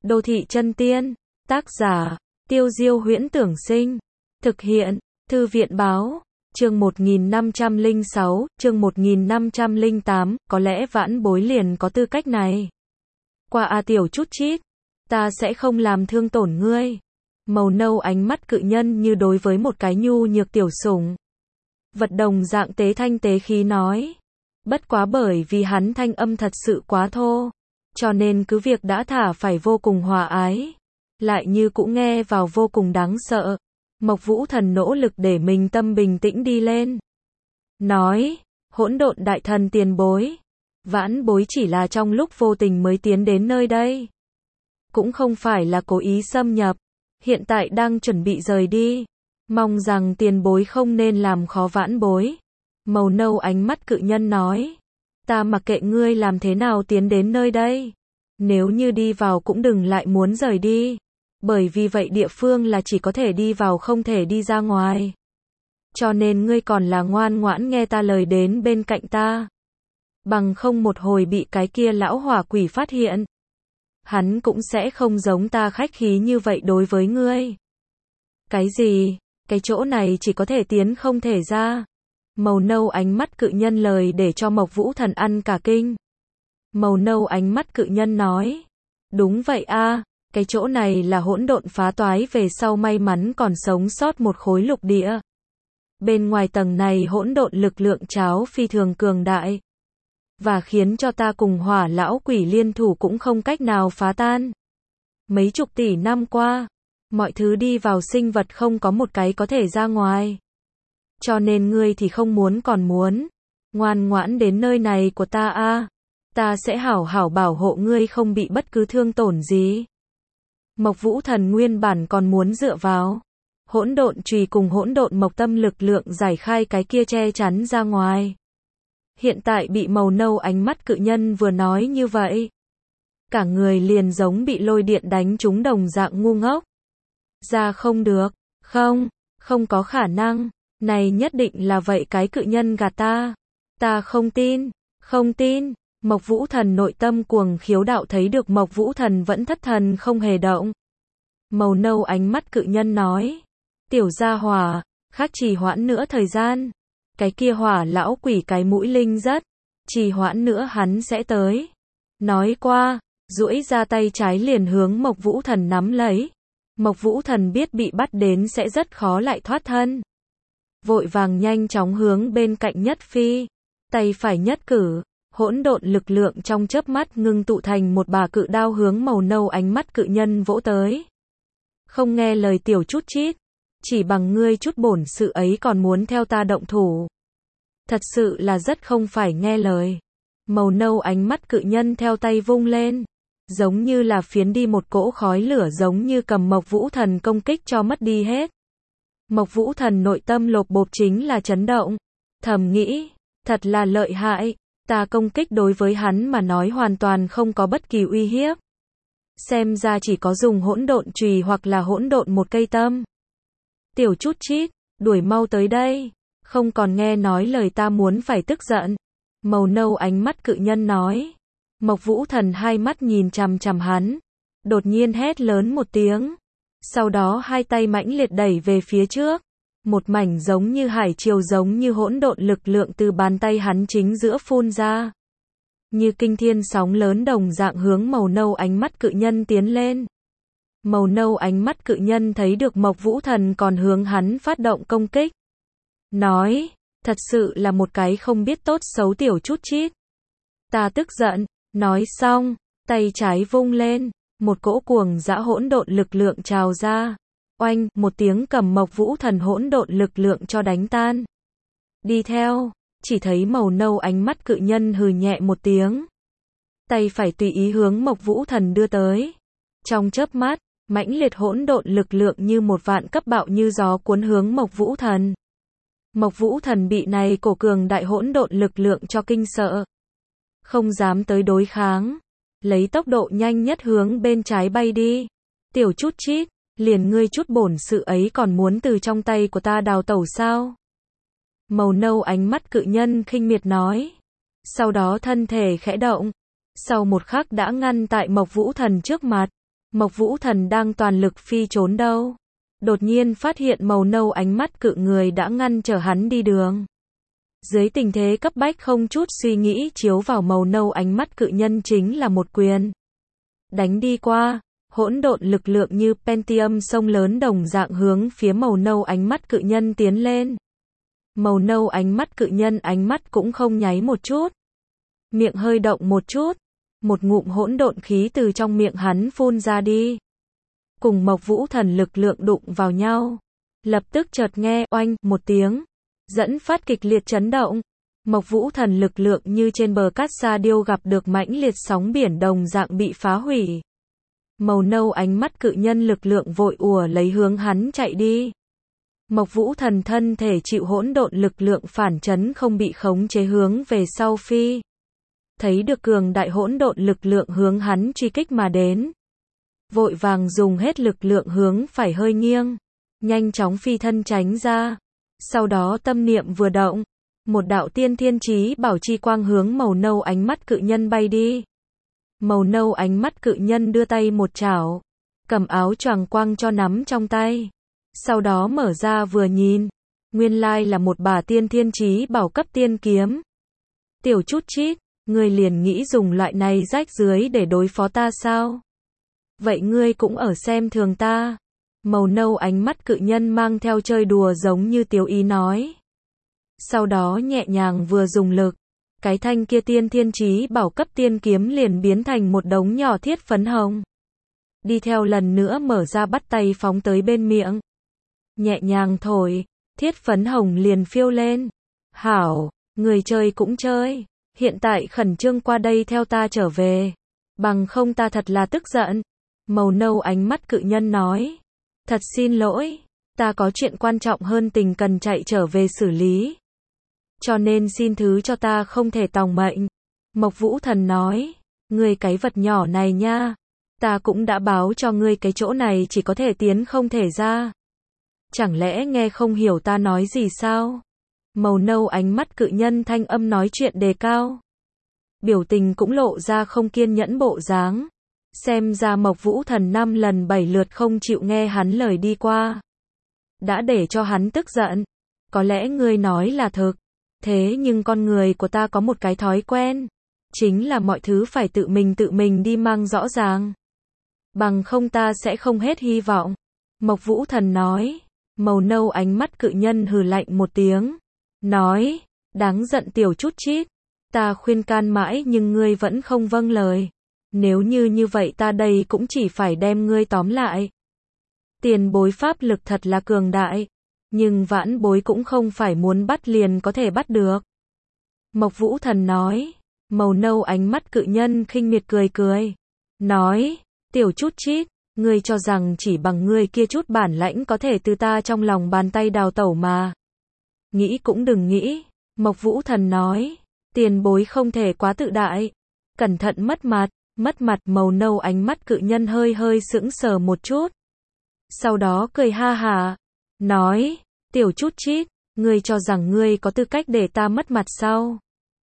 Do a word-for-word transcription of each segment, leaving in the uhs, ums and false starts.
Đô thị chân tiên. Tác giả, Tiêu Diêu Huyễn Tưởng Sinh. Thực hiện, Thư viện Báo. Chương một nghìn năm trăm lẻ sáu, chương một nghìn năm trăm lẻ tám, có lẽ vãn bối liền có tư cách này. Qua a tiểu chút chít, ta sẽ không làm thương tổn ngươi. Màu nâu ánh mắt cự nhân như đối với một cái nhu nhược tiểu sủng vật đồng dạng tế thanh tế khí nói. Bất quá bởi vì hắn thanh âm thật sự quá thô, cho nên cứ việc đã thả phải vô cùng hòa ái, lại như cũng nghe vào vô cùng đáng sợ. Mộc Vũ Thần nỗ lực để mình tâm bình tĩnh đi lên. Nói, hỗn độn đại thần tiền bối. Vãn bối chỉ là trong lúc vô tình mới tiến đến nơi đây. Cũng không phải là cố ý xâm nhập. Hiện tại đang chuẩn bị rời đi. Mong rằng tiền bối không nên làm khó vãn bối. Màu nâu ánh mắt cự nhân nói. Ta mặc kệ ngươi làm thế nào tiến đến nơi đây. Nếu như đi vào cũng đừng lại muốn rời đi. Bởi vì vậy địa phương là chỉ có thể đi vào không thể đi ra ngoài. Cho nên ngươi còn là ngoan ngoãn nghe ta lời đến bên cạnh ta. Bằng không một hồi bị cái kia lão hỏa quỷ phát hiện. Hắn cũng sẽ không giống ta khách khí như vậy đối với ngươi. Cái gì? Cái chỗ này chỉ có thể tiến không thể ra. Màu nâu ánh mắt cự nhân lời để cho Mộc Vũ Thần ăn cả kinh. Màu nâu ánh mắt cự nhân nói. Đúng vậy a, cái chỗ này là hỗn độn phá toái về sau may mắn còn sống sót một khối lục địa. Bên ngoài tầng này hỗn độn lực lượng cháo phi thường cường đại. Và khiến cho ta cùng hỏa lão quỷ liên thủ cũng không cách nào phá tan. Mấy chục tỷ năm qua, mọi thứ đi vào sinh vật không có một cái có thể ra ngoài. Cho nên ngươi thì không muốn còn muốn. Ngoan ngoãn đến nơi này của ta a, ta sẽ hảo hảo bảo hộ ngươi không bị bất cứ thương tổn gì. Mộc Vũ Thần nguyên bản còn muốn dựa vào hỗn độn chùy cùng hỗn độn mộc tâm lực lượng giải khai cái kia che chắn ra ngoài. Hiện tại bị màu nâu ánh mắt cự nhân vừa nói như vậy, cả người liền giống bị lôi điện đánh trúng đồng dạng ngu ngốc. Ra không được, không, không có khả năng, này nhất định là vậy cái cự nhân gạt ta. Ta không tin, không tin. Mộc Vũ Thần nội tâm cuồng khiếu đạo thấy được Mộc Vũ Thần vẫn thất thần không hề động. Màu nâu ánh mắt cự nhân nói. Tiểu gia hỏa, khác trì hoãn nữa thời gian. Cái kia hỏa lão quỷ cái mũi linh rất. Trì hoãn nữa hắn sẽ tới. Nói qua, duỗi ra tay trái liền hướng Mộc Vũ Thần nắm lấy. Mộc Vũ Thần biết bị bắt đến sẽ rất khó lại thoát thân. Vội vàng nhanh chóng hướng bên cạnh nhất phi. Tay phải nhất cử. Hỗn độn lực lượng trong chớp mắt ngưng tụ thành một bà cự đao hướng màu nâu ánh mắt cự nhân vỗ tới. Không nghe lời tiểu chút chít, chỉ bằng ngươi chút bổn sự ấy còn muốn theo ta động thủ. Thật sự là rất không phải nghe lời. Màu nâu ánh mắt cự nhân theo tay vung lên, giống như là phiến đi một cỗ khói lửa giống như cầm Mộc Vũ Thần công kích cho mất đi hết. Mộc Vũ Thần nội tâm lộp bộp chính là chấn động, thầm nghĩ, thật là lợi hại. Ta công kích đối với hắn mà nói hoàn toàn không có bất kỳ uy hiếp. Xem ra chỉ có dùng hỗn độn chùy hoặc là hỗn độn một cây tâm. Tiểu chút chít, đuổi mau tới đây. Không còn nghe nói lời ta muốn phải tức giận. Màu nâu ánh mắt cự nhân nói. Mộc Vũ Thần hai mắt nhìn chằm chằm hắn. Đột nhiên hét lớn một tiếng. Sau đó hai tay mãnh liệt đẩy về phía trước. Một mảnh giống như hải triều giống như hỗn độn lực lượng từ bàn tay hắn chính giữa phun ra. Như kinh thiên sóng lớn đồng dạng hướng màu nâu ánh mắt cự nhân tiến lên. Màu nâu ánh mắt cự nhân thấy được Mộc Vũ Thần còn hướng hắn phát động công kích. Nói, thật sự là một cái không biết tốt xấu tiểu chút chít. Ta tức giận, nói xong, tay trái vung lên, một cỗ cuồng dã hỗn độn lực lượng trào ra. Oanh, một tiếng cầm Mộc Vũ Thần hỗn độn lực lượng cho đánh tan. Đi theo, chỉ thấy màu nâu ánh mắt cự nhân hừ nhẹ một tiếng. Tay phải tùy ý hướng Mộc Vũ Thần đưa tới. Trong chớp mắt, mãnh liệt hỗn độn lực lượng như một vạn cấp bạo như gió cuốn hướng Mộc Vũ Thần. Mộc Vũ Thần bị này cổ cường đại hỗn độn lực lượng cho kinh sợ. Không dám tới đối kháng. Lấy tốc độ nhanh nhất hướng bên trái bay đi. Tiểu chút chít. Liền ngươi chút bổn sự ấy còn muốn từ trong tay của ta đào tẩu sao? Màu nâu ánh mắt cự nhân khinh miệt nói. Sau đó thân thể khẽ động. Sau một khắc đã ngăn tại Mộc Vũ Thần trước mặt. Mộc Vũ Thần đang toàn lực phi trốn đâu. Đột nhiên phát hiện màu nâu ánh mắt cự người đã ngăn trở hắn đi đường. Dưới tình thế cấp bách không chút suy nghĩ chiếu vào màu nâu ánh mắt cự nhân chính là một quyền. Đánh đi qua, hỗn độn lực lượng như Pentium sông lớn đồng dạng hướng phía màu nâu ánh mắt cự nhân tiến lên. Màu nâu ánh mắt cự nhân ánh mắt cũng không nháy một chút. Miệng hơi động một chút. Một ngụm hỗn độn khí từ trong miệng hắn phun ra đi. Cùng Mộc Vũ Thần lực lượng đụng vào nhau. Lập tức chợt nghe oanh một tiếng. Dẫn phát kịch liệt chấn động. Mộc Vũ Thần lực lượng như trên bờ cát sa điêu gặp được mãnh liệt sóng biển đồng dạng bị phá hủy. Màu nâu ánh mắt cự nhân lực lượng vội ùa lấy hướng hắn chạy đi. Mộc Vũ Thần thân thể chịu hỗn độn lực lượng phản chấn không bị khống chế hướng về sau phi. Thấy được cường đại hỗn độn lực lượng hướng hắn truy kích mà đến. Vội vàng dùng hết lực lượng hướng phải hơi nghiêng. Nhanh chóng phi thân tránh ra. Sau đó tâm niệm vừa động. Một đạo tiên thiên chí bảo chi quang hướng màu nâu ánh mắt cự nhân bay đi. Màu nâu ánh mắt cự nhân đưa tay một chảo. Cầm áo choàng quang cho nắm trong tay. Sau đó mở ra vừa nhìn. Nguyên lai là một bả tiên thiên chí bảo cấp tiên kiếm. Tiểu chút chít. Ngươi liền nghĩ dùng loại này rách dưới để đối phó ta sao? Vậy ngươi cũng ở xem thường ta. Màu nâu ánh mắt cự nhân mang theo chơi đùa giống như tiếu ý nói. Sau đó nhẹ nhàng vừa dùng lực. Cái thanh kia tiên thiên chí bảo cấp tiên kiếm liền biến thành một đống nhỏ thiết phấn hồng. Đi theo lần nữa mở ra bắt tay phóng tới bên miệng. Nhẹ nhàng thổi, thiết phấn hồng liền phiêu lên. Hảo, người chơi cũng chơi. Hiện tại khẩn trương qua đây theo ta trở về. Bằng không ta thật là tức giận. Màu nâu ánh mắt cự nhân nói. Thật xin lỗi. Ta có chuyện quan trọng hơn tình cần chạy trở về xử lý. Cho nên xin thứ cho ta không thể tòng mệnh. Mộc Vũ Thần nói. Ngươi cái vật nhỏ này nha. Ta cũng đã báo cho ngươi cái chỗ này chỉ có thể tiến không thể ra. Chẳng lẽ nghe không hiểu ta nói gì sao? Màu nâu ánh mắt cự nhân thanh âm nói chuyện đề cao. Biểu tình cũng lộ ra không kiên nhẫn bộ dáng. Xem ra Mộc Vũ Thần năm lần bảy lượt không chịu nghe hắn lời đi qua. Đã để cho hắn tức giận. Có lẽ ngươi nói là thực. Thế nhưng con người của ta có một cái thói quen. Chính là mọi thứ phải tự mình tự mình đi mang rõ ràng. Bằng không ta sẽ không hết hy vọng. Mộc Vũ Thần nói. Màu nâu ánh mắt cự nhân hừ lạnh một tiếng. Nói, đáng giận tiểu chút chít. Ta khuyên can mãi nhưng ngươi vẫn không vâng lời. Nếu như như vậy ta đây cũng chỉ phải đem ngươi tóm lại. Tiền bối pháp lực thật là cường đại. Nhưng vãn bối cũng không phải muốn bắt liền có thể bắt được. Mộc Vũ Thần nói. Màu nâu ánh mắt cự nhân khinh miệt cười cười. Nói, tiểu chút chít. Ngươi cho rằng chỉ bằng ngươi kia chút bản lãnh có thể từ ta trong lòng bàn tay đào tẩu mà. Nghĩ cũng đừng nghĩ. Mộc Vũ Thần nói. Tiền bối không thể quá tự đại. Cẩn thận mất mặt. Mất mặt. Màu nâu ánh mắt cự nhân hơi hơi sững sờ một chút. Sau đó cười ha hà. Nói. Tiểu chút chít. Ngươi cho rằng ngươi có tư cách để ta mất mặt sao?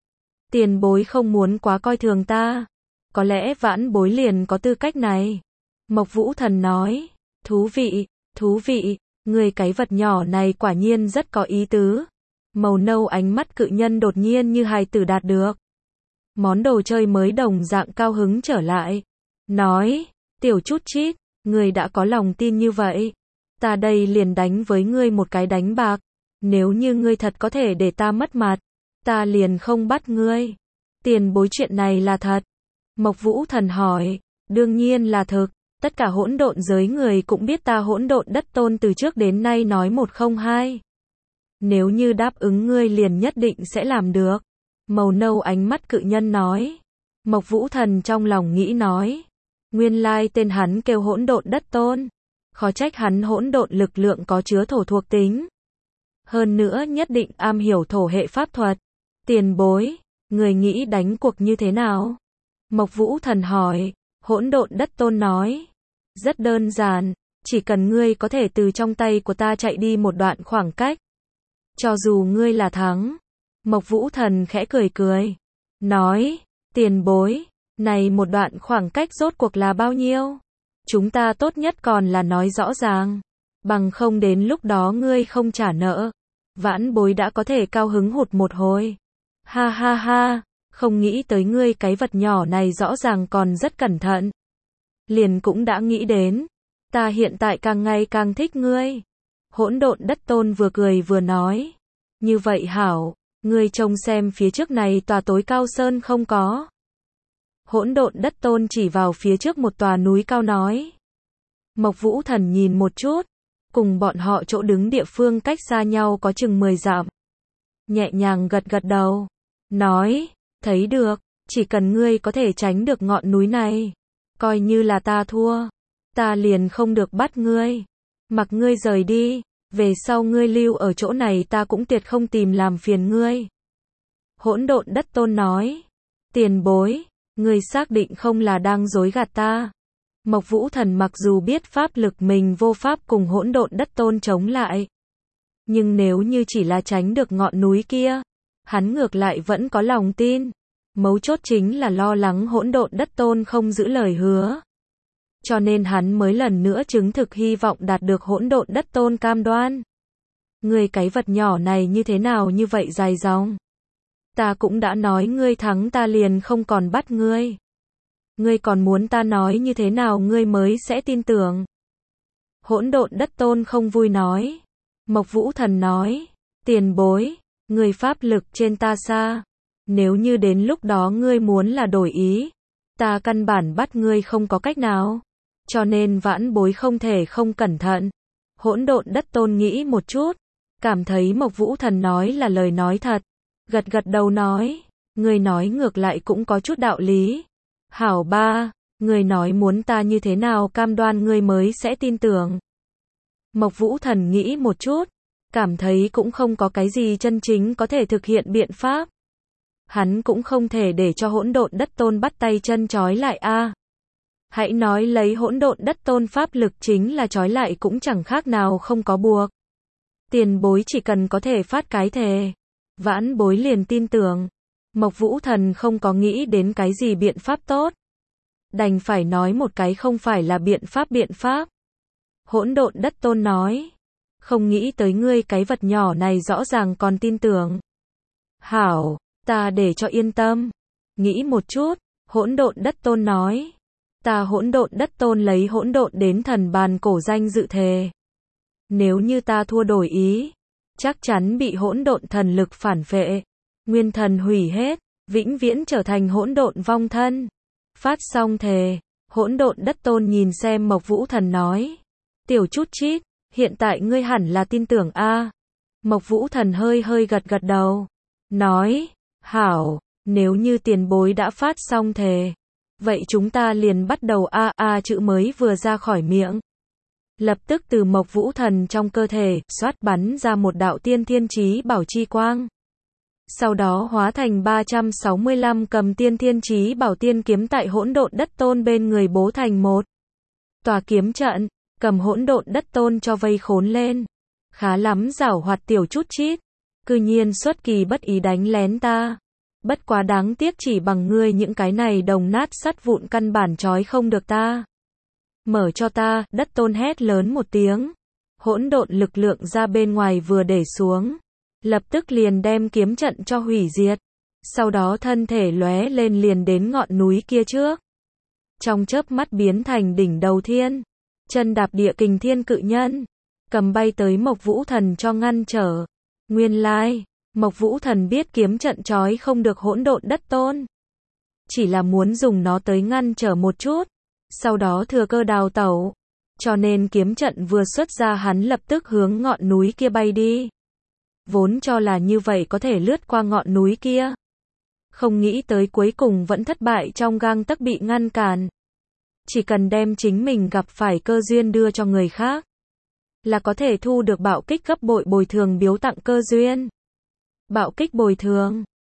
Tiền bối không muốn quá coi thường ta. Có lẽ vãn bối liền có tư cách này. Mộc Vũ Thần nói. Thú vị. Thú vị. Ngươi cái vật nhỏ này quả nhiên rất có ý tứ. Màu nâu ánh mắt cự nhân đột nhiên như hài tử đạt được. Món đồ chơi mới đồng dạng cao hứng trở lại. Nói, tiểu chút chít, ngươi đã có lòng tin như vậy. Ta đây liền đánh với ngươi một cái đánh bạc. Nếu như ngươi thật có thể để ta mất mặt, ta liền không bắt ngươi. Tiền bối chuyện này là thật. Mộc Vũ Thần hỏi, đương nhiên là thực. Tất cả hỗn độn giới người cũng biết ta hỗn độn đất tôn từ trước đến nay nói một không hai. Nếu như đáp ứng ngươi liền nhất định sẽ làm được. Màu nâu ánh mắt cự nhân nói. Mộc Vũ Thần trong lòng nghĩ nói. Nguyên lai tên hắn kêu hỗn độn đất tôn. Khó trách hắn hỗn độn lực lượng có chứa thổ thuộc tính. Hơn nữa nhất định am hiểu thổ hệ pháp thuật. Tiền bối, người nghĩ đánh cuộc như thế nào? Mộc Vũ Thần hỏi. Hỗn độn đất tôn nói. Rất đơn giản, chỉ cần ngươi có thể từ trong tay của ta chạy đi một đoạn khoảng cách. Cho dù ngươi là thắng. Mộc Vũ Thần khẽ cười cười. Nói, tiền bối, này một đoạn khoảng cách rốt cuộc là bao nhiêu? Chúng ta tốt nhất còn là nói rõ ràng. Bằng không đến lúc đó ngươi không trả nợ. Vãn Bối đã có thể cao hứng hụt một hồi. Ha ha ha, không nghĩ tới ngươi cái vật nhỏ này rõ ràng còn rất cẩn thận. Liền cũng đã nghĩ đến. Ta hiện tại càng ngày càng thích ngươi. Hỗn độn đất tôn vừa cười vừa nói. Như vậy hảo, ngươi trông xem phía trước này tòa tối cao sơn không có. Hỗn độn đất tôn chỉ vào phía trước một tòa núi cao nói. Mộc Vũ Thần nhìn một chút, cùng bọn họ chỗ đứng địa phương cách xa nhau có chừng mười dặm. Nhẹ nhàng gật gật đầu, nói, thấy được, chỉ cần ngươi có thể tránh được ngọn núi này, coi như là ta thua, ta liền không được bắt ngươi, mặc ngươi rời đi, về sau ngươi lưu ở chỗ này ta cũng tuyệt không tìm làm phiền ngươi. Hỗn độn đất tôn nói, tiền bối, ngươi xác định không là đang dối gạt ta. Mộc Vũ Thần mặc dù biết pháp lực mình vô pháp cùng hỗn độn đất tôn chống lại, nhưng nếu như chỉ là tránh được ngọn núi kia, hắn ngược lại vẫn có lòng tin. Mấu chốt chính là lo lắng hỗn độn đất tôn không giữ lời hứa. Cho nên hắn mới lần nữa chứng thực hy vọng đạt được hỗn độn đất tôn cam đoan. Ngươi cái vật nhỏ này như thế nào như vậy dài dòng? Ta cũng đã nói ngươi thắng ta liền không còn bắt ngươi. Ngươi còn muốn ta nói như thế nào ngươi mới sẽ tin tưởng? Hỗn độn đất tôn không vui nói. Mộc Vũ Thần nói, tiền bối, ngươi pháp lực trên ta xa. Nếu như đến lúc đó ngươi muốn là đổi ý, ta căn bản bắt ngươi không có cách nào. Cho nên vãn bối không thể không cẩn thận. Hỗn độn đất tôn nghĩ một chút, cảm thấy Mộc Vũ Thần nói là lời nói thật. Gật gật đầu nói, ngươi nói ngược lại cũng có chút đạo lý. Hảo ba, ngươi nói muốn ta như thế nào cam đoan ngươi mới sẽ tin tưởng. Mộc Vũ Thần nghĩ một chút, cảm thấy cũng không có cái gì chân chính có thể thực hiện biện pháp. Hắn cũng không thể để cho hỗn độn đất tôn bắt tay chân trói lại a. Hãy nói lấy hỗn độn đất tôn pháp lực chính là trói lại cũng chẳng khác nào không có buộc. Tiền bối chỉ cần có thể phát cái thề, vãn bối liền tin tưởng. Mộc Vũ Thần không có nghĩ đến cái gì biện pháp tốt. Đành phải nói một cái không phải là biện pháp biện pháp. Hỗn độn đất tôn nói. Không nghĩ tới ngươi cái vật nhỏ này rõ ràng còn tin tưởng. Hảo, ta để cho yên tâm. Nghĩ một chút, hỗn độn đất tôn nói. Ta hỗn độn đất tôn lấy hỗn độn đến thần bàn cổ danh dự thề. Nếu như ta thua đổi ý, chắc chắn bị hỗn độn thần lực phản phệ. Nguyên thần hủy hết, vĩnh viễn trở thành hỗn độn vong thân. Phát xong thề, hỗn độn đất tôn nhìn xem Mộc Vũ Thần nói. Tiểu chút chít, hiện tại ngươi hẳn là tin tưởng a. Mộc Vũ Thần hơi hơi gật gật đầu. Nói, hảo, nếu như tiền bối đã phát xong thề. Vậy chúng ta liền bắt đầu a a chữ mới vừa ra khỏi miệng. Lập tức từ Mộc Vũ Thần trong cơ thể, xoát bắn ra một đạo tiên thiên chí bảo chi quang. Sau đó hóa thành ba trăm sáu mươi lăm cầm tiên thiên chí bảo tiên kiếm tại hỗn độn đất tôn bên người bố thành một tòa kiếm trận, cầm hỗn độn đất tôn cho vây khốn lên. Khá lắm giảo hoạt tiểu chút chít, cư nhiên xuất kỳ bất ý đánh lén ta. Bất quá đáng tiếc chỉ bằng ngươi những cái này đồng nát sắt vụn căn bản trói không được ta. Mở cho ta, đất tôn hét lớn một tiếng. Hỗn độn lực lượng ra bên ngoài vừa để xuống. Lập tức liền đem kiếm trận cho hủy diệt. Sau đó thân thể lóe lên liền đến ngọn núi kia trước. Trong chớp mắt biến thành đỉnh đầu thiên. Chân đạp địa kình thiên cự nhân. Cầm bay tới Mộc Vũ Thần cho ngăn trở. Nguyên lai, Mộc Vũ Thần biết kiếm trận trói không được hỗn độn đất tôn. Chỉ là muốn dùng nó tới ngăn trở một chút. Sau đó thừa cơ đào tẩu. Cho nên kiếm trận vừa xuất ra hắn lập tức hướng ngọn núi kia bay đi. Vốn cho là như vậy có thể lướt qua ngọn núi kia. Không nghĩ tới cuối cùng vẫn thất bại trong gang tấc bị ngăn cản. Chỉ cần đem chính mình gặp phải cơ duyên đưa cho người khác. Là có thể thu được bạo kích gấp bội bồi thường biếu tặng cơ duyên. Bạo kích bồi thường.